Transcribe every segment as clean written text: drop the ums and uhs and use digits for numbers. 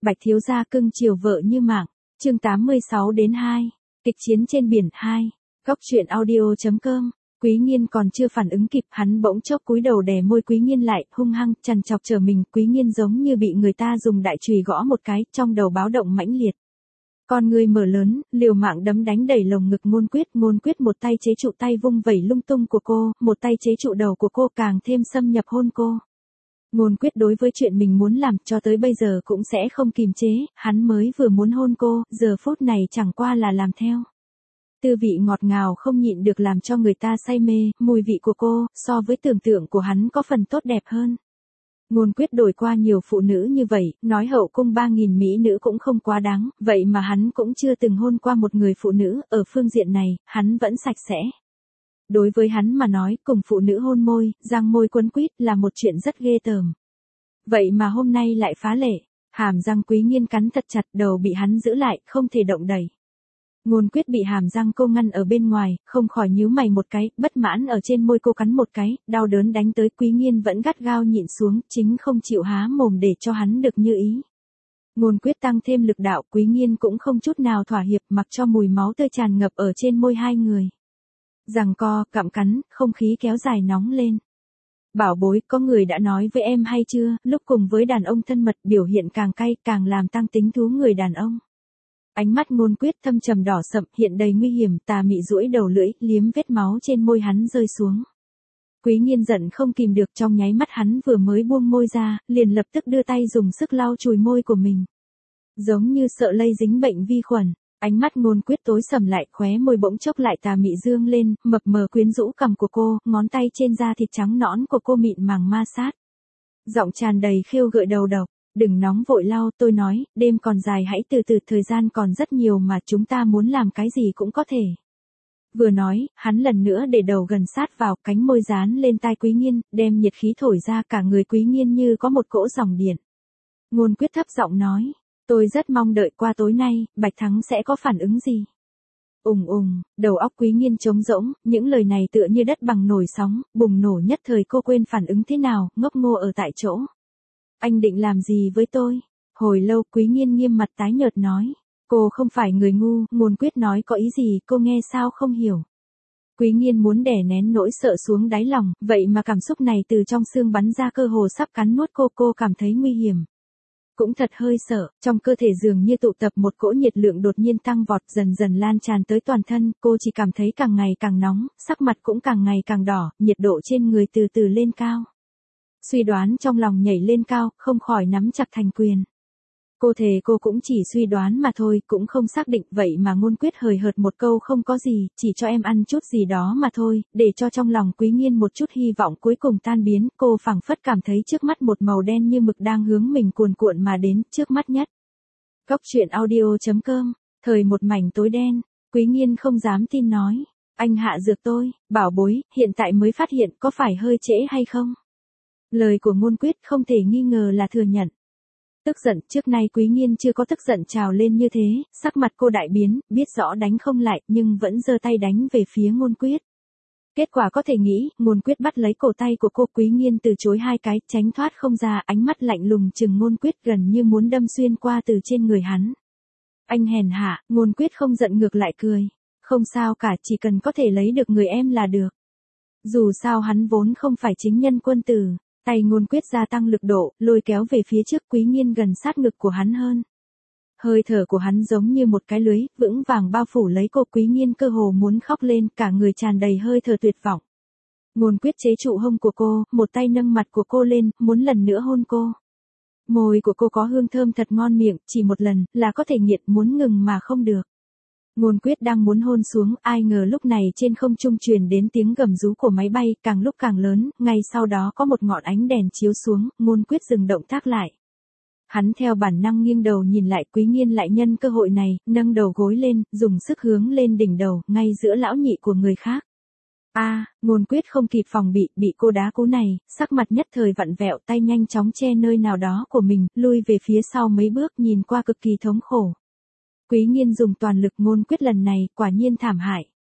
Bạch thiếu gia cưng chiều vợ như mạng. Chương 86-2. Kịch chiến trên biển 2. Góc truyện audio.com. Quý Nghiên còn chưa phản ứng kịp, hắn bỗng chốc cúi đầu đè môi Quý Nghiên lại, hung hăng trằn trọc trở mình. Quý Nghiên giống như bị người ta dùng đại chùy gõ một cái, trong đầu báo động mãnh liệt. Con người mở lớn, liều mạng đấm đánh đẩy lồng ngực Ngôn Quyết một tay chế trụ tay vung vẩy lung tung của cô, một tay chế trụ đầu của cô, càng thêm xâm nhập hôn cô. Ngôn Quyết đối với chuyện mình muốn làm cho tới bây giờ cũng sẽ không kìm chế, hắn mới vừa muốn hôn cô, giờ phút này chẳng qua là làm theo. Tư vị ngọt ngào không nhịn được làm cho người ta say mê, mùi vị của cô, so với tưởng tượng của hắn có phần tốt đẹp hơn. Ngôn Quyết đổi qua nhiều phụ nữ như vậy, nói hậu cung 3.000 mỹ nữ cũng không quá đáng, vậy mà hắn cũng chưa từng hôn qua một người phụ nữ, ở phương diện này, hắn vẫn sạch sẽ. Đối với hắn mà nói, cùng phụ nữ hôn môi, răng môi quấn quýt là một chuyện rất ghê tởm. Vậy mà hôm nay lại phá lệ, hàm răng Quý Nghiên cắn thật chặt, đầu bị hắn giữ lại, không thể động đậy. Ngôn Quyết bị hàm răng cô ngăn ở bên ngoài, không khỏi nhíu mày một cái, bất mãn ở trên môi cô cắn một cái, đau đớn đánh tới. Quý Nghiên vẫn gắt gao nhịn xuống, chính không chịu há mồm để cho hắn được như ý. Ngôn Quyết tăng thêm lực đạo, Quý Nghiên cũng không chút nào thỏa hiệp, mặc cho mùi máu tươi tràn ngập ở trên môi hai người. Giằng co, cặm cắn, không khí kéo dài nóng lên. Bảo bối, có người đã nói với em hay chưa, lúc cùng với đàn ông thân mật biểu hiện càng cay, càng làm tăng tính thú người đàn ông. Ánh mắt Ngôn Quyết thâm trầm đỏ sậm, hiện đầy nguy hiểm, tà mị duỗi đầu lưỡi, liếm vết máu trên môi hắn rơi xuống. Quý Nghiên giận không kìm được, trong nháy mắt hắn vừa mới buông môi ra, liền lập tức đưa tay dùng sức lau chùi môi của mình. Giống như sợ lây dính bệnh vi khuẩn, ánh mắt Ngôn Quyết tối sầm lại, khóe môi bỗng chốc lại tà mị dương lên, mập mờ quyến rũ cằm của cô, ngón tay trên da thịt trắng nõn của cô mịn màng ma sát. Giọng tràn đầy khiêu gợi đầu độc. Đừng nóng vội lau, tôi nói, đêm còn dài, hãy từ từ, thời gian còn rất nhiều mà, chúng ta muốn làm cái gì cũng có thể. Vừa nói, hắn lần nữa để đầu gần sát vào, cánh môi dán lên tai Quý Nghiên, đem nhiệt khí thổi ra, cả người Quý Nghiên như có một cỗ dòng điện. Ngôn Quyết thấp giọng nói, tôi rất mong đợi qua tối nay, Bạch Thắng sẽ có phản ứng gì. Đầu óc Quý Nghiên trống rỗng, những lời này tựa như đất bằng nổi sóng, bùng nổ, nhất thời cô quên phản ứng thế nào, ngốc ngô ở tại chỗ. Anh định làm gì với tôi? Hồi lâu Quý Nghiên nghiêm mặt tái nhợt nói. Cô không phải người ngu, Ngôn Quyết nói có ý gì, cô nghe sao không hiểu. Quý Nghiên muốn đè nén nỗi sợ xuống đáy lòng, vậy mà cảm xúc này từ trong xương bắn ra, cơ hồ sắp cắn nuốt cô cảm thấy nguy hiểm. Cũng thật hơi sợ, trong cơ thể dường như tụ tập một cỗ nhiệt lượng đột nhiên tăng vọt, dần dần lan tràn tới toàn thân, cô chỉ cảm thấy càng ngày càng nóng, sắc mặt cũng càng ngày càng đỏ, nhiệt độ trên người từ từ lên cao. Suy đoán trong lòng nhảy lên cao, không khỏi nắm chặt thành quyền. Cô thề cô cũng chỉ suy đoán mà thôi, cũng không xác định, vậy mà Ngôn Quyết hời hợt một câu không có gì, chỉ cho em ăn chút gì đó mà thôi, để cho trong lòng Quý Nghiên một chút hy vọng cuối cùng tan biến, cô phảng phất cảm thấy trước mắt một màu đen như mực đang hướng mình cuồn cuộn mà đến, trước mắt nhất. Góc truyện audio.com, thời một mảnh tối đen, Quý Nghiên không dám tin nói, anh hạ dược tôi, bảo bối, hiện tại mới phát hiện, có phải hơi trễ hay không? Lời của Ngôn Quyết không thể nghi ngờ là thừa nhận. Tức giận, trước nay Quý Nghiên chưa có tức giận trào lên như thế, sắc mặt cô đại biến, biết rõ đánh không lại, nhưng vẫn giơ tay đánh về phía Ngôn Quyết. Kết quả có thể nghĩ, Ngôn Quyết bắt lấy cổ tay của cô, Quý Nghiên từ chối hai cái, tránh thoát không ra, ánh mắt lạnh lùng chừng Ngôn Quyết, gần như muốn đâm xuyên qua từ trên người hắn. Anh hèn hạ, Ngôn Quyết không giận ngược lại cười. Không sao cả, chỉ cần có thể lấy được người em là được. Dù sao hắn vốn không phải chính nhân quân tử. Tay Ngôn Quyết gia tăng lực độ, lôi kéo về phía trước, Quý Nghiên gần sát ngực của hắn hơn. Hơi thở của hắn giống như một cái lưới, vững vàng bao phủ lấy cô. Quý Nghiên cơ hồ muốn khóc lên, cả người tràn đầy hơi thở tuyệt vọng. Ngôn Quyết chế trụ hông của cô, một tay nâng mặt của cô lên, muốn lần nữa hôn cô. Môi của cô có hương thơm thật ngon miệng, chỉ một lần, là có thể nghiện, muốn ngừng mà không được. Ngôn Quyết đang muốn hôn xuống, ai ngờ lúc này trên không trung truyền đến tiếng gầm rú của máy bay, càng lúc càng lớn, ngay sau đó có một ngọn ánh đèn chiếu xuống, Ngôn Quyết dừng động tác lại. Hắn theo bản năng nghiêng đầu nhìn lại, Quý Nghiên lại nhân cơ hội này, nâng đầu gối lên, dùng sức hướng lên đỉnh đầu, ngay giữa lão nhị của người khác. Ngôn Quyết không kịp phòng bị cô đá cú này, sắc mặt nhất thời vặn vẹo, tay nhanh chóng che nơi nào đó của mình, lui về phía sau mấy bước, nhìn qua cực kỳ thống khổ. Quý Nghiên dùng toàn lực, Ngôn Quyết lần này, quả nhiên thảm hại.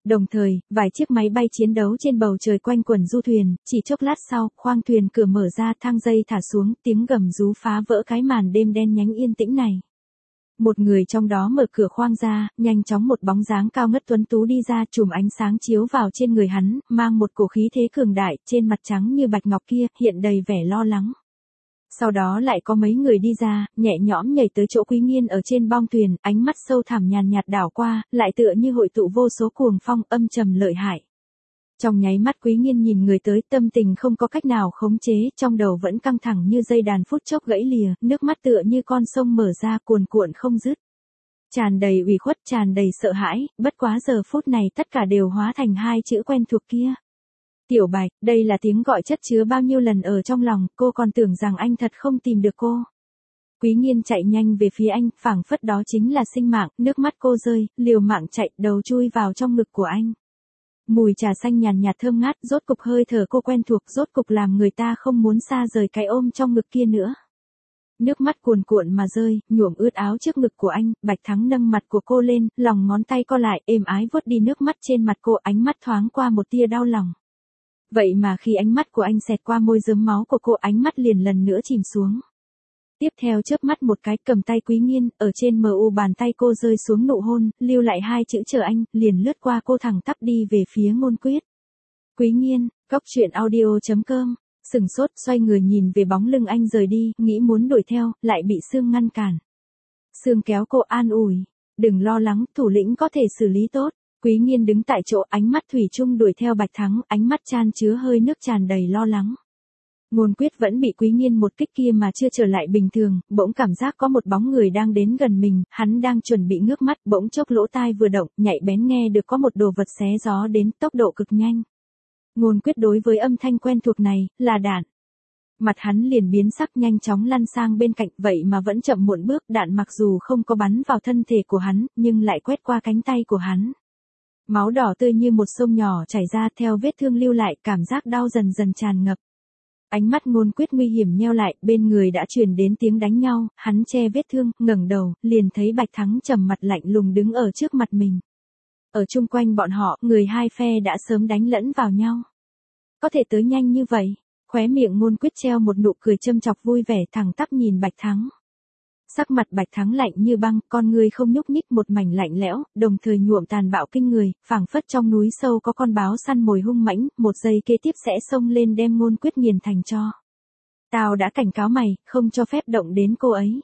Đồng thời, vài chiếc máy bay chiến đấu trên bầu trời quanh quẩn du thuyền, chỉ chốc lát sau, khoang thuyền cửa mở ra, thang dây thả xuống, tiếng gầm rú phá vỡ cái màn đêm đen nhánh yên tĩnh này. Một người trong đó mở cửa khoang ra, nhanh chóng một bóng dáng cao ngất tuấn tú đi ra, chùm ánh sáng chiếu vào trên người hắn, mang một cổ khí thế cường đại, trên mặt trắng như bạch ngọc kia, hiện đầy vẻ lo lắng. Sau đó lại có mấy người đi ra, nhẹ nhõm nhảy tới chỗ Quý Nghiên ở trên bong thuyền, ánh mắt sâu thẳm nhàn nhạt đảo qua, lại tựa như hội tụ vô số cuồng phong âm trầm lợi hại. Trong nháy mắt Quý Nghiên nhìn người tới, tâm tình không có cách nào khống chế, trong đầu vẫn căng thẳng như dây đàn phút chốc gãy lìa, nước mắt tựa như con sông mở ra cuồn cuộn không dứt. Tràn đầy ủy khuất, tràn đầy sợ hãi, bất quá giờ phút này tất cả đều hóa thành hai chữ quen thuộc kia. Tiểu Bạch, đây là tiếng gọi chất chứa bao nhiêu lần ở trong lòng, cô còn tưởng rằng anh thật không tìm được cô. Quý Nghiên chạy nhanh về phía anh, phảng phất đó chính là sinh mạng, nước mắt cô rơi, liều mạng chạy, đầu chui vào trong ngực của anh. Mùi trà xanh nhàn nhạt thơm ngát, rốt cục hơi thở cô quen thuộc, rốt cục làm người ta không muốn xa rời cái ôm trong ngực kia nữa. Nước mắt cuồn cuộn mà rơi, nhuộm ướt áo trước ngực của anh, Bạch Thắng nâng mặt của cô lên, lòng ngón tay co lại, êm ái vuốt đi nước mắt trên mặt cô, ánh mắt thoáng qua một tia đau lòng. Vậy mà khi ánh mắt của anh xẹt qua môi rớm máu của cô, ánh mắt liền lần nữa chìm xuống. Tiếp theo chớp mắt một cái, cầm tay Quý Nghiên, ở trên mu bàn tay cô rơi xuống nụ hôn, lưu lại hai chữ chờ anh, liền lướt qua cô thẳng tắp đi về phía Ngôn Quyết. Quý Nghiên, coctruyện.audio.com, sừng sốt, xoay người nhìn về bóng lưng anh rời đi, nghĩ muốn đuổi theo, lại bị Sương ngăn cản. Sương kéo cô an ủi, đừng lo lắng, thủ lĩnh có thể xử lý tốt. Quý Nghiên đứng tại chỗ, ánh mắt thủy chung đuổi theo Bạch Thắng, ánh mắt chan chứa hơi nước, tràn đầy lo lắng. Ngôn Quyết vẫn bị Quý Nghiên một kích kia mà chưa trở lại bình thường, bỗng cảm giác có một bóng người đang đến gần mình, hắn đang chuẩn bị ngước mắt, bỗng chốc lỗ tai vừa động, nhạy bén nghe được có một đồ vật xé gió đến, tốc độ cực nhanh. Ngôn Quyết đối với âm thanh quen thuộc này, là đạn. Mặt hắn liền biến sắc, nhanh chóng lăn sang bên cạnh, vậy mà vẫn chậm muộn bước, đạn mặc dù không có bắn vào thân thể của hắn, nhưng lại quét qua cánh tay của hắn. Máu đỏ tươi như một sông nhỏ chảy ra, theo vết thương lưu lại, cảm giác đau dần dần tràn ngập. Ánh mắt Ngôn Quyết nguy hiểm nheo lại, bên người đã truyền đến tiếng đánh nhau, hắn che vết thương, ngẩng đầu, liền thấy Bạch Thắng trầm mặt lạnh lùng đứng ở trước mặt mình. Ở chung quanh bọn họ, người hai phe đã sớm đánh lẫn vào nhau. Có thể tới nhanh như vậy, khóe miệng Ngôn Quyết treo một nụ cười châm chọc vui vẻ, thẳng tắp nhìn Bạch Thắng. Sắc mặt Bạch Thắng lạnh như băng, con người không nhúc nhích, một mảnh lạnh lẽo, đồng thời nhuộm tàn bạo kinh người, phảng phất trong núi sâu có con báo săn mồi hung mãnh, một giây kế tiếp sẽ xông lên đem Ngôn Quyết nghiền thành tro. Tao đã cảnh cáo mày, không cho phép động đến cô ấy.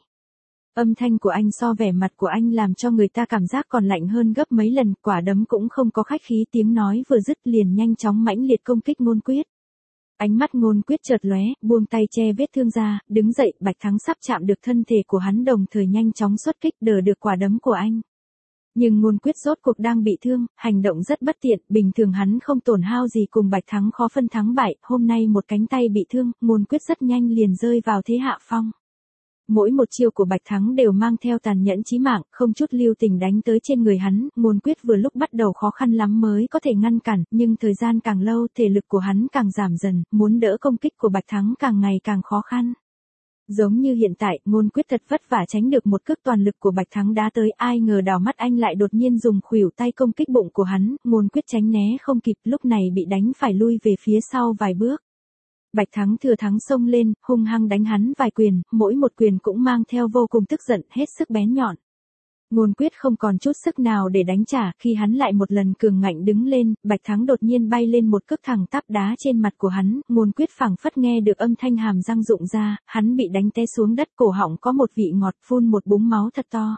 Âm thanh của anh so vẻ mặt của anh làm cho người ta cảm giác còn lạnh hơn gấp mấy lần, quả đấm cũng không có khách khí, tiếng nói vừa dứt liền nhanh chóng mãnh liệt công kích Ngôn Quyết. Ánh mắt Ngôn Quyết chợt lóe, buông tay che vết thương ra, đứng dậy, Bạch Thắng sắp chạm được thân thể của hắn, đồng thời nhanh chóng xuất kích, đỡ được quả đấm của anh. Nhưng Ngôn Quyết rốt cuộc đang bị thương, hành động rất bất tiện, bình thường hắn không tổn hao gì, cùng Bạch Thắng khó phân thắng bại, hôm nay một cánh tay bị thương, Ngôn Quyết rất nhanh liền rơi vào thế hạ phong. Mỗi một chiêu của Bạch Thắng đều mang theo tàn nhẫn chí mạng, không chút lưu tình đánh tới trên người hắn, Ngôn Quyết vừa lúc bắt đầu khó khăn lắm mới có thể ngăn cản, nhưng thời gian càng lâu, thể lực của hắn càng giảm dần, muốn đỡ công kích của Bạch Thắng càng ngày càng khó khăn. Giống như hiện tại, Ngôn Quyết thật vất vả tránh được một cước toàn lực của Bạch Thắng đá tới, ai ngờ đảo mắt anh lại đột nhiên dùng khuỷu tay công kích bụng của hắn, Ngôn Quyết tránh né không kịp, lúc này bị đánh phải lui về phía sau vài bước. Bạch Thắng thừa thắng xông lên, hung hăng đánh hắn vài quyền, mỗi một quyền cũng mang theo vô cùng tức giận, hết sức bén nhọn. Ngôn Quyết không còn chút sức nào để đánh trả, khi hắn lại một lần cường ngạnh đứng lên, Bạch Thắng đột nhiên bay lên một cước thẳng tắp đá trên mặt của hắn, Ngôn Quyết phảng phất nghe được âm thanh hàm răng rụng ra, hắn bị đánh té xuống đất, cổ họng có một vị ngọt, phun một búng máu thật to.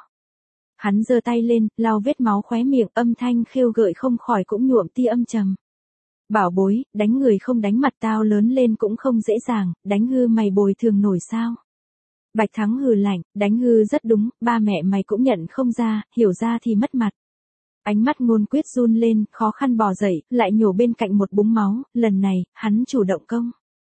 Hắn giơ tay lên, lau vết máu khóe miệng, âm thanh khêu gợi không khỏi cũng nhuộm tia âm trầm. Bảo bối, đánh người không đánh mặt tao lớn lên cũng không dễ dàng, đánh hư mày bồi thường nổi sao? Bạch Thắng hừ lạnh, đánh hư rất đúng, ba mẹ mày cũng nhận không ra, hiểu ra thì mất mặt. Ánh mắt Ngôn Quyết run lên, khó khăn bò dậy, lại nhổ bên cạnh một búng máu, lần này, hắn chủ động công.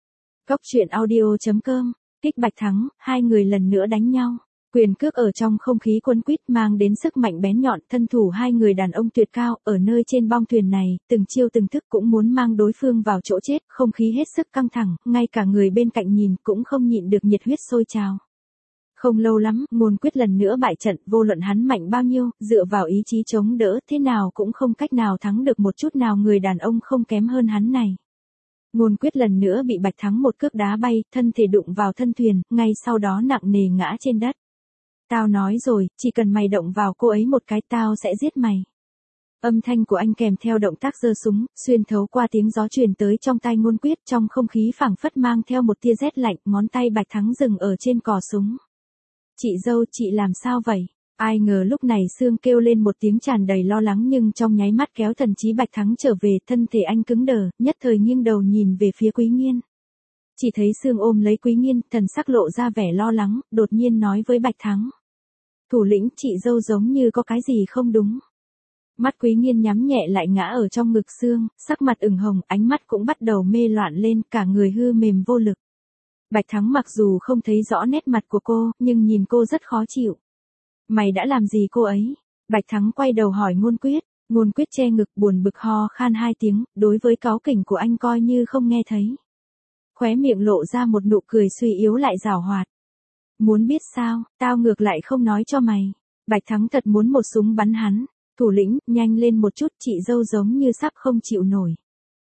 Coctruyện.audio.com, kích Bạch Thắng, hai người lần nữa đánh nhau. Quyền cước ở trong không khí quấn quýt mang đến sức mạnh bén nhọn, thân thủ hai người đàn ông tuyệt cao, ở nơi trên bong thuyền này, từng chiêu từng thức cũng muốn mang đối phương vào chỗ chết, không khí hết sức căng thẳng, ngay cả người bên cạnh nhìn cũng không nhịn được nhiệt huyết sôi trào. Không lâu lắm, Ngôn Quyết lần nữa bại trận, vô luận hắn mạnh bao nhiêu, dựa vào ý chí chống đỡ thế nào cũng không cách nào thắng được một chút nào người đàn ông không kém hơn hắn này. Ngôn Quyết lần nữa bị Bạch Thắng một cước đá bay, thân thể đụng vào thân thuyền, ngay sau đó nặng nề ngã trên đất. Tao nói rồi, chỉ cần mày động vào cô ấy một cái tao sẽ giết mày. Âm thanh của anh kèm theo động tác giơ súng, xuyên thấu qua tiếng gió truyền tới trong tai Ngôn Quyết, trong không khí phảng phất mang theo một tia rét lạnh, ngón tay Bạch Thắng dừng ở trên cò súng. Chị dâu, chị làm sao vậy? Ai ngờ lúc này Sương kêu lên một tiếng tràn đầy lo lắng nhưng trong nháy mắt kéo thần trí Bạch Thắng trở về, thân thể anh cứng đờ, nhất thời nghiêng đầu nhìn về phía Quý Nghiên. Chỉ thấy Sương ôm lấy Quý Nghiên, thần sắc lộ ra vẻ lo lắng, đột nhiên nói với Bạch Thắng. Thủ lĩnh, chị dâu giống như có cái gì không đúng. Mắt Quý Nghiên nhắm nhẹ lại ngã ở trong ngực Sương, sắc mặt ửng hồng, ánh mắt cũng bắt đầu mê loạn lên, cả người hư mềm vô lực. Bạch Thắng mặc dù không thấy rõ nét mặt của cô, nhưng nhìn cô rất khó chịu. Mày đã làm gì cô ấy? Bạch Thắng quay đầu hỏi Ngôn Quyết. Ngôn Quyết che ngực buồn bực ho khan 2 tiếng, đối với cáu kỉnh của anh coi như không nghe thấy. Khóe miệng lộ ra một nụ cười suy yếu lại giảo hoạt. Muốn biết sao, tao ngược lại không nói cho mày. Bạch Thắng thật muốn một súng bắn hắn. Thủ lĩnh, nhanh lên một chút, chị dâu giống như sắp không chịu nổi.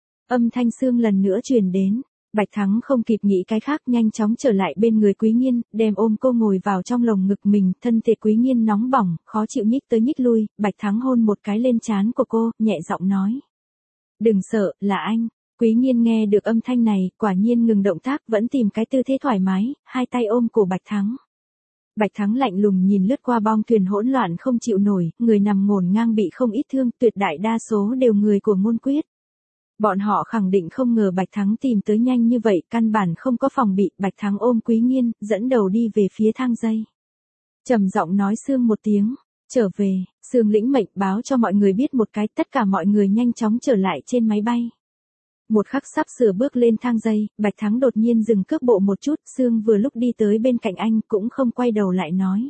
Âm thanh Sương lần nữa truyền đến. Bạch Thắng không kịp nghĩ cái khác, nhanh chóng trở lại bên người Quý Nghiên, đem ôm cô ngồi vào trong lồng ngực mình, thân thể Quý Nghiên nóng bỏng, khó chịu nhích tới nhích lui, Bạch Thắng hôn một cái lên trán của cô, nhẹ giọng nói. Đừng sợ, là anh. Quý Nghiên nghe được âm thanh này, quả nhiên ngừng động tác, vẫn tìm cái tư thế thoải mái, hai tay ôm cổ Bạch Thắng. Bạch Thắng lạnh lùng nhìn lướt qua bong thuyền hỗn loạn không chịu nổi, người nằm ngổn ngang bị không ít thương, tuyệt đại đa số đều người của Ngôn Quyết. Bọn họ khẳng định không ngờ Bạch Thắng tìm tới nhanh như vậy, căn bản không có phòng bị, Bạch Thắng ôm Quý Nghiên, dẫn đầu đi về phía thang dây. Trầm giọng nói Sương một tiếng, trở về, Sương lĩnh mệnh báo cho mọi người biết một cái, tất cả mọi người nhanh chóng trở lại trên máy bay. Một khắc sắp sửa bước lên thang dây, Bạch Thắng đột nhiên dừng cước bộ một chút, Sương vừa lúc đi tới bên cạnh anh cũng không quay đầu lại nói.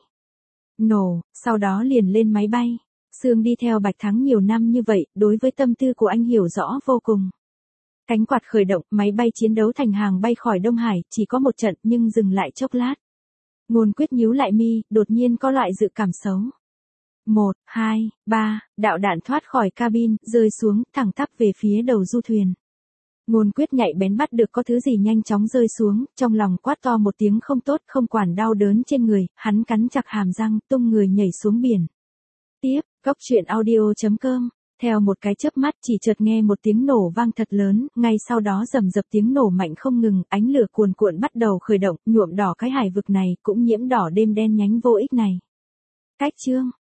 Nổ, sau đó liền lên máy bay. Sương đi theo Bạch Thắng nhiều năm như vậy, đối với tâm tư của anh hiểu rõ vô cùng. Cánh quạt khởi động, máy bay chiến đấu thành hàng bay khỏi Đông Hải, chỉ có một trận nhưng dừng lại chốc lát. Ngôn Quyết nhíu lại mi, đột nhiên có loại dự cảm xấu. 1, 2, 3, đạo đạn thoát khỏi cabin, rơi xuống, thẳng tắp về phía đầu du thuyền. Ngôn Quyết nhạy bén bắt được có thứ gì nhanh chóng rơi xuống, trong lòng quát to một tiếng không tốt, không quản đau đớn trên người, hắn cắn chặt hàm răng, tung người nhảy xuống biển. Tiếp, goctruyện.audio.com. Theo một cái chớp mắt chỉ chợt nghe một tiếng nổ vang thật lớn, ngay sau đó rầm rập tiếng nổ mạnh không ngừng, ánh lửa cuồn cuộn bắt đầu khởi động, nhuộm đỏ cái hải vực này, cũng nhiễm đỏ đêm đen nhánh vô ích này. Cách chương